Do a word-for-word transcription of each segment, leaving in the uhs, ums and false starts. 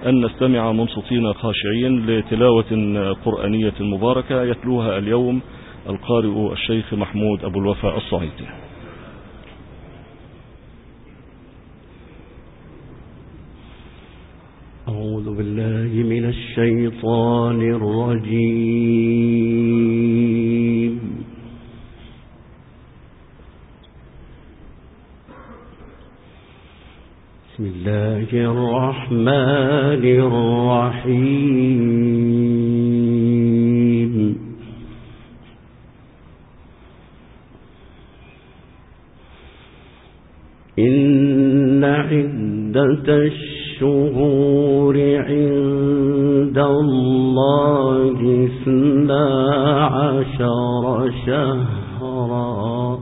أن نستمع منصتين خاشعين لتلاوة قرآنية مباركة يتلوها اليوم القارئ الشيخ محمود أبو الوفاء الصعيدي. أعوذ بالله من الشيطان الرجيم. بسم الله الرحمن الرحيم. إن عدة الشهور عند الله اثنا عشر شهرا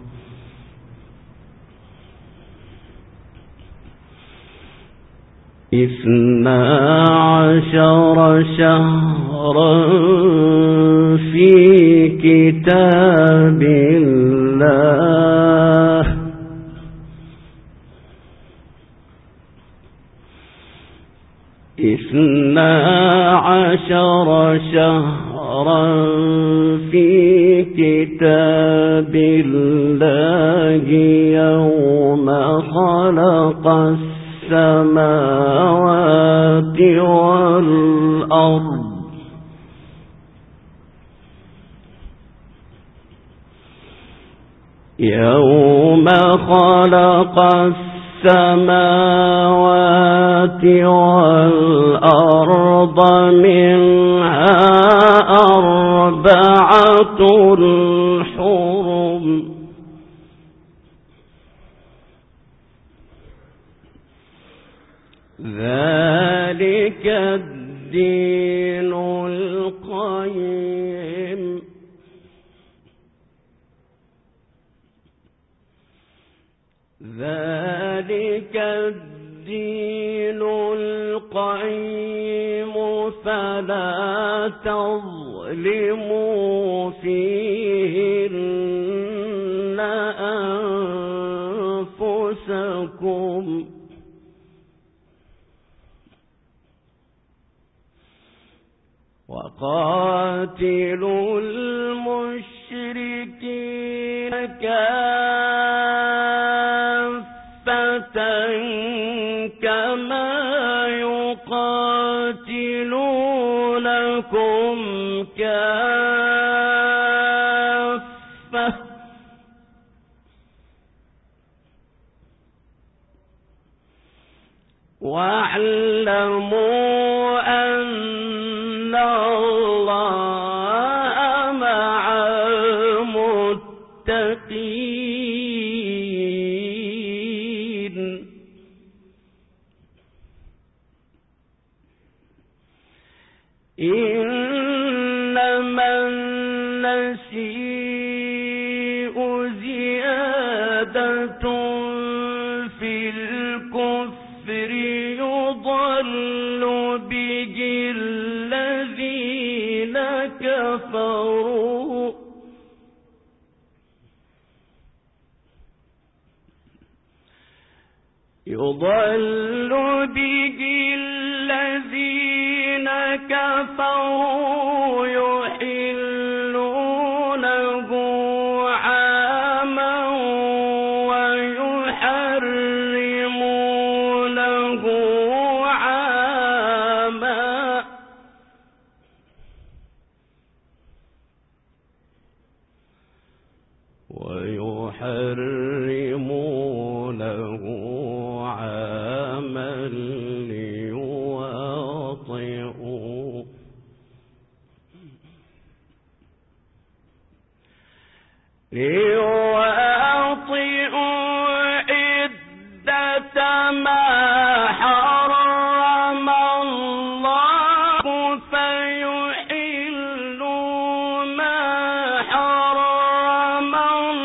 اثنا عشر شهرا في كتاب الله اثنا عشر شهرا في كتاب الله يوم خلق السماوات والأرض يوم خلق السماوات والأرض منها أربعة حرم ذلك الدين القيم ذلك الدين القيم فلا تظلموا فيهن أنفسكم وقاتلوا المشركين كافة كما يقاتلونكم كافة واعلموا أن الله مع المتقين إنما النسيء زيادة في الكفر يضل به الذين كفروا يضل به الذين كفروا يحلونه عاما ويحرمونه عاما ويحرمونه عاما ليواطئوا ليواطئوا عدة ما حرم الله فيحلوا ما حرم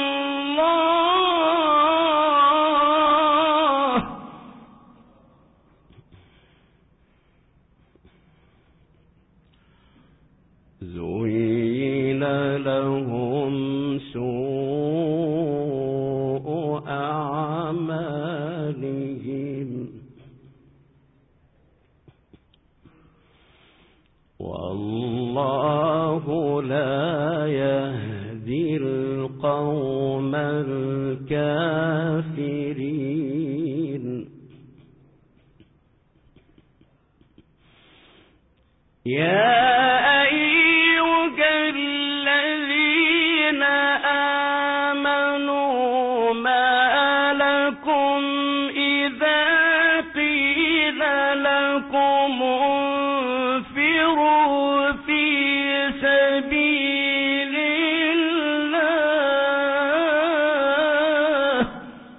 الله زين لهم سوء أعمالهم يهدي القوم الكافرين. يا أيها الذين آمنوا ما لكم إذا قيل لكم انفروا في سبيل الله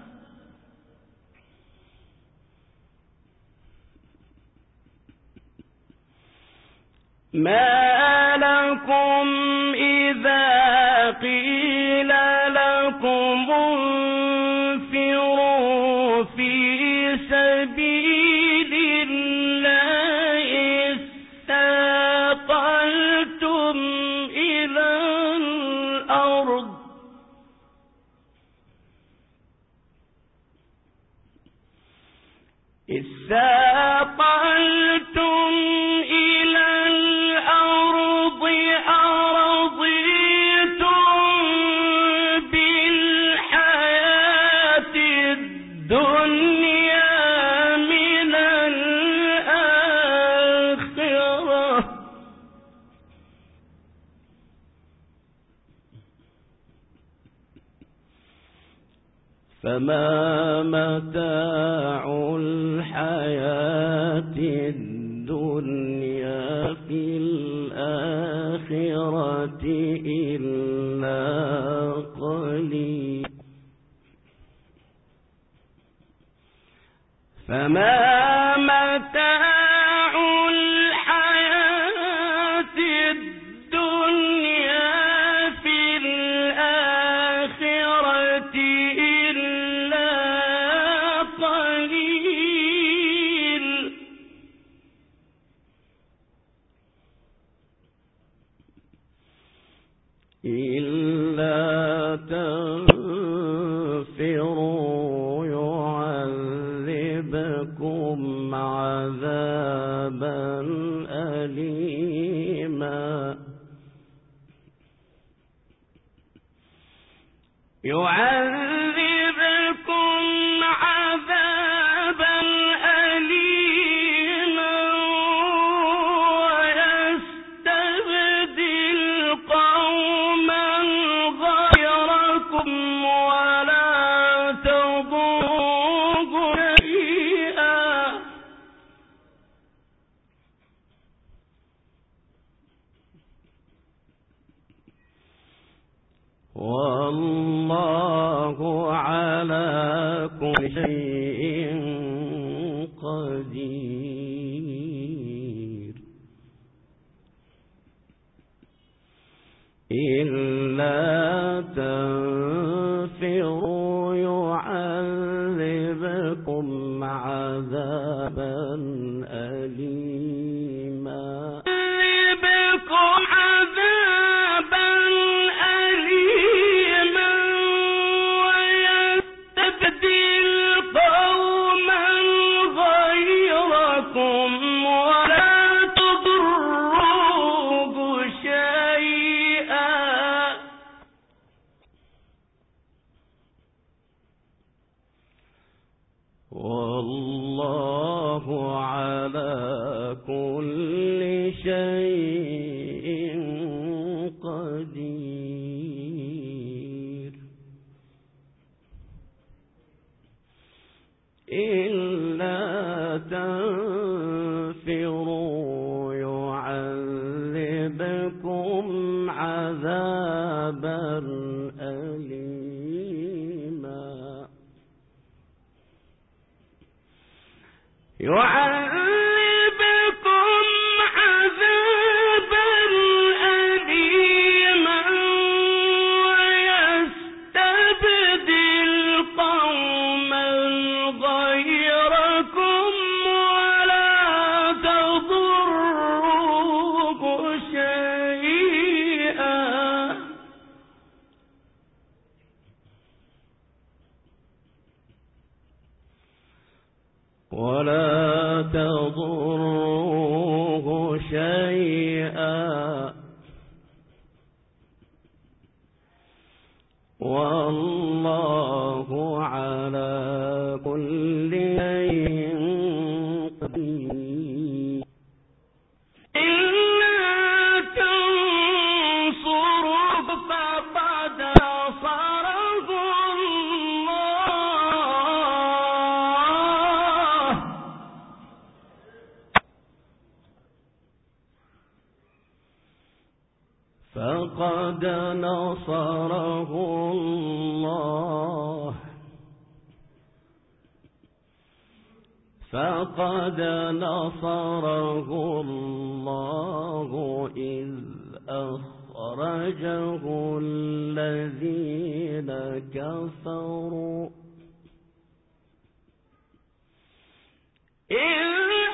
ما لكم إذا قيل لكم انفروا في سبيل الله اثاقلتم إلى الأرض اثاقلتم إلى الأرض أرضيتم بالحياة الدنيا من الآخرة فما متاع الحياة الدنيا في الآخرة إلا قليل فما متاع الحياة الدنيا في الآخرة إلا قليل إلا تنفروا يعذبكم عذابا أليما يعذبكم عذابا أليما ويستبدل قوما غيركم ولا تضروه شيئا والله على كل شيء قدير إلا تنفروا يعذبكم عذابا أليما يعذبكم عذابا أليما ويستبدل قوما غيركم ولا تضروه شيئا والله على كل شيء قدير إلا تنفروا يعذبكم عذابا أليما يعذبكم عذابا أليما ويستبدل قوما غيركم ولا تضروه شيئا ولا تضروه شيئا والله على كل شيء قدير. فقد نصره الله فقد نصره الله إذ أخرجه الذين كفروا إذ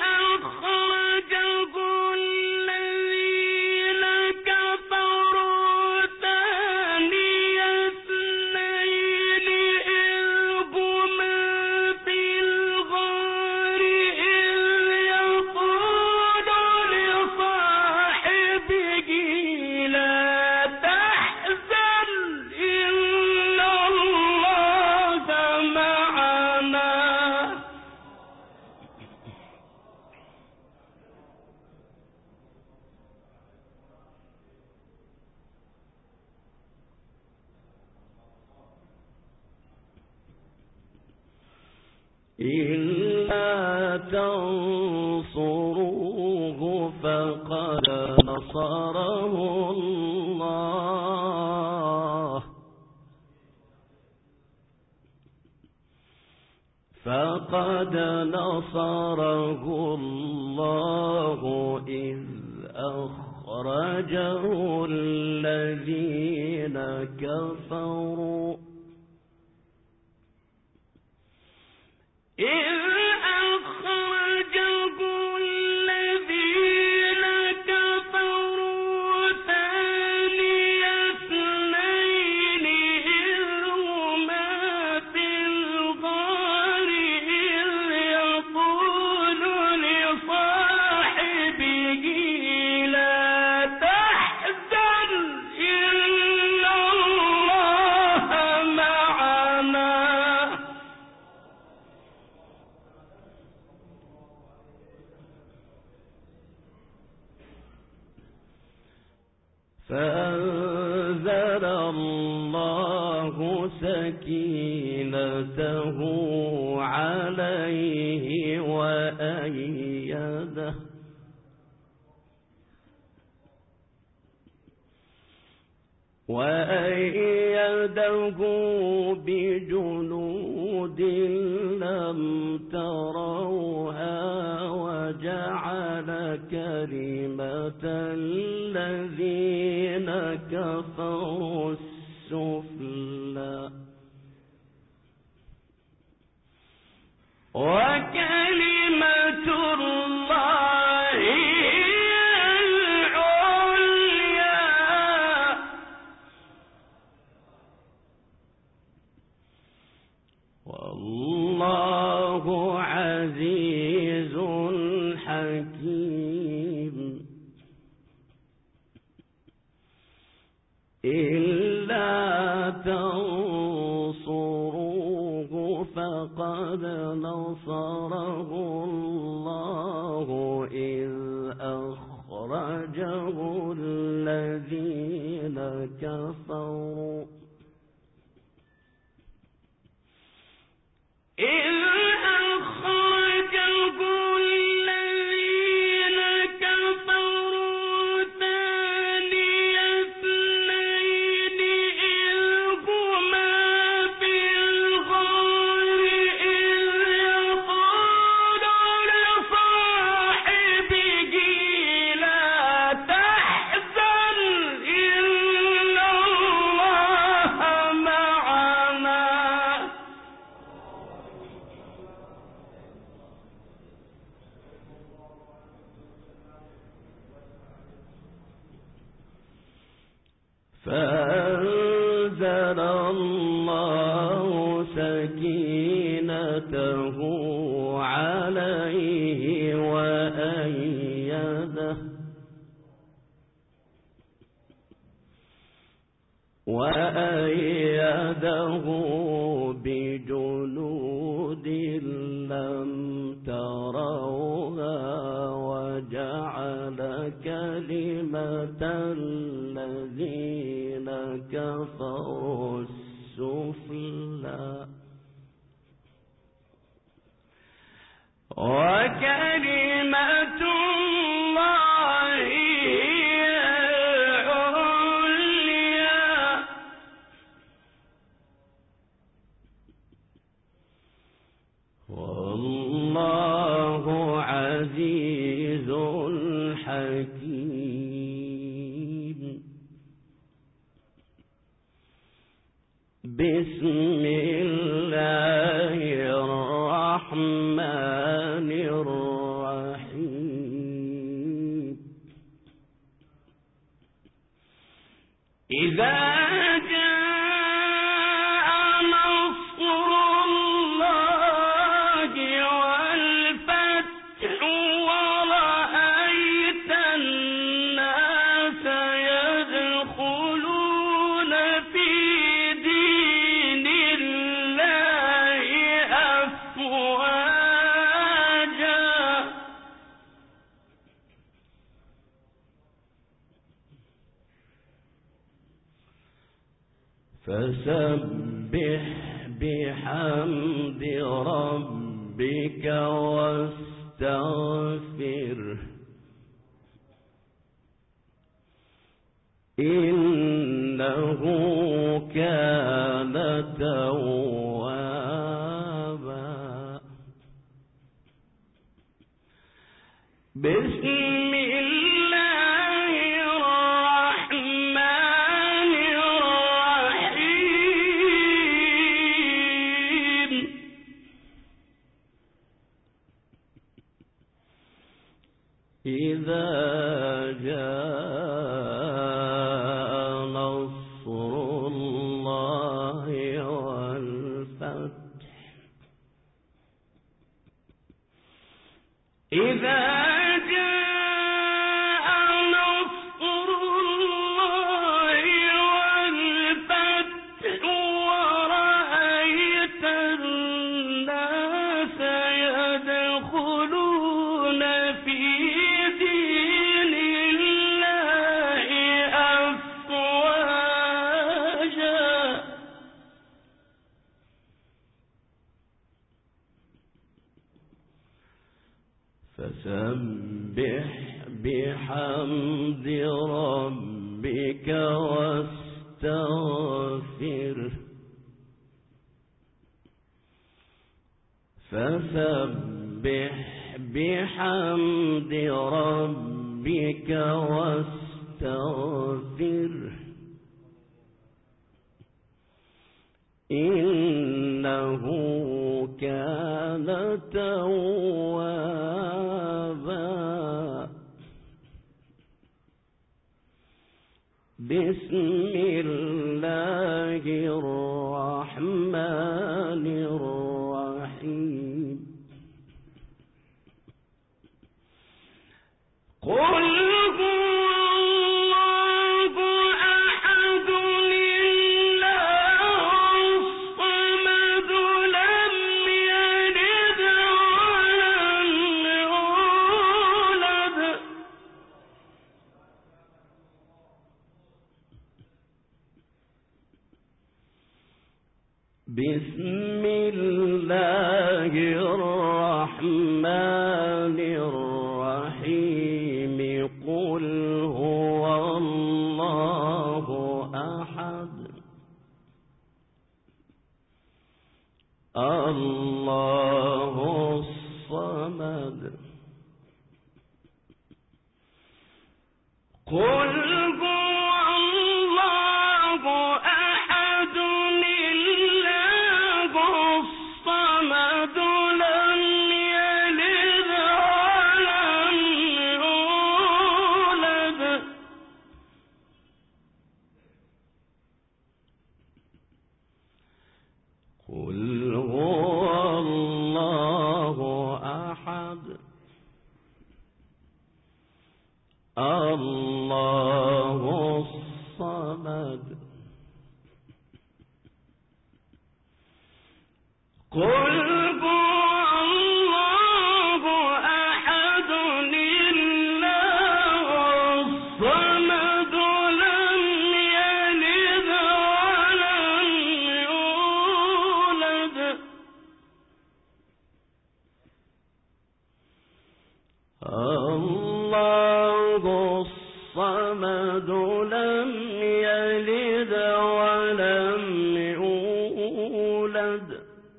أخرجه الذين كفروا ثاني اثنين إذ هما في الغار إذ يقول لصاحبه لا تحزن إن الله معنا. إلا تنصروه فقد نصره الله فقد نصره الله إذ أخرجه الذين كفروا إذ أخرجه الذين كفروا ثاني اثنين إذ هما في الغار إذ يقول لصاحبه لا تحزن إن الله معنا. فأنزل الله سكينته عليه وأيده وأيده بجنود لم تروها وجعل كلمة الذين كفروا السفلى وكلمة الله هي العليا والله عزيز حكيم. إلا تنصروه فقد نصره الله إذ أخرجه الذين كفروا إذ أخرجه الذين كفروا ثاني اثنين إذ هما في الغار إذ يقول لصاحبه لا تحزن إن الله معنا. فأنزل الله سكينته عليه وأيده وأيده بجنود لم تروها وجعل كلمة الذين كفروا السفلى وكلمة الله هي العليا والله عزيز حكيم. بسم الله الرحمن الرحيم. إذا جاء نصر الله والفتح ورأيت الناس يدخلون في دين الله أفواجا فسبح بحمد ربك واستغفره إنه كان توابا. بسم الله الرحمن الرحيم. إذا جاء نصر الله والفتح إذا جاء نصر الله والفتح ورأيت الناس يدخلون في دين الله أفواجا فسبح بحمد ربك واستغفره فسبح بحمد ربك واستغفره إنه كان توابا. بسم الله الرحمن الرحيم. قل بسم الله الرحمن الرحيم. قل هو الله أحد الله الصمد. قل هو الله أحد الصمد لم يلد ولم يولد قل هو الله أحد الله الصمد قل هو الله أحد الله الصمد لم يلد ولم يولد الله الصمد لم يلد ولم يولد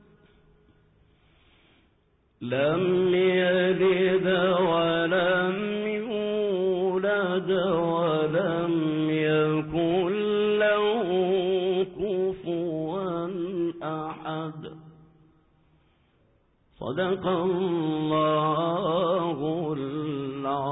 لم يلد ولم يولد ولم يكن له كفوا أحد. صدق الله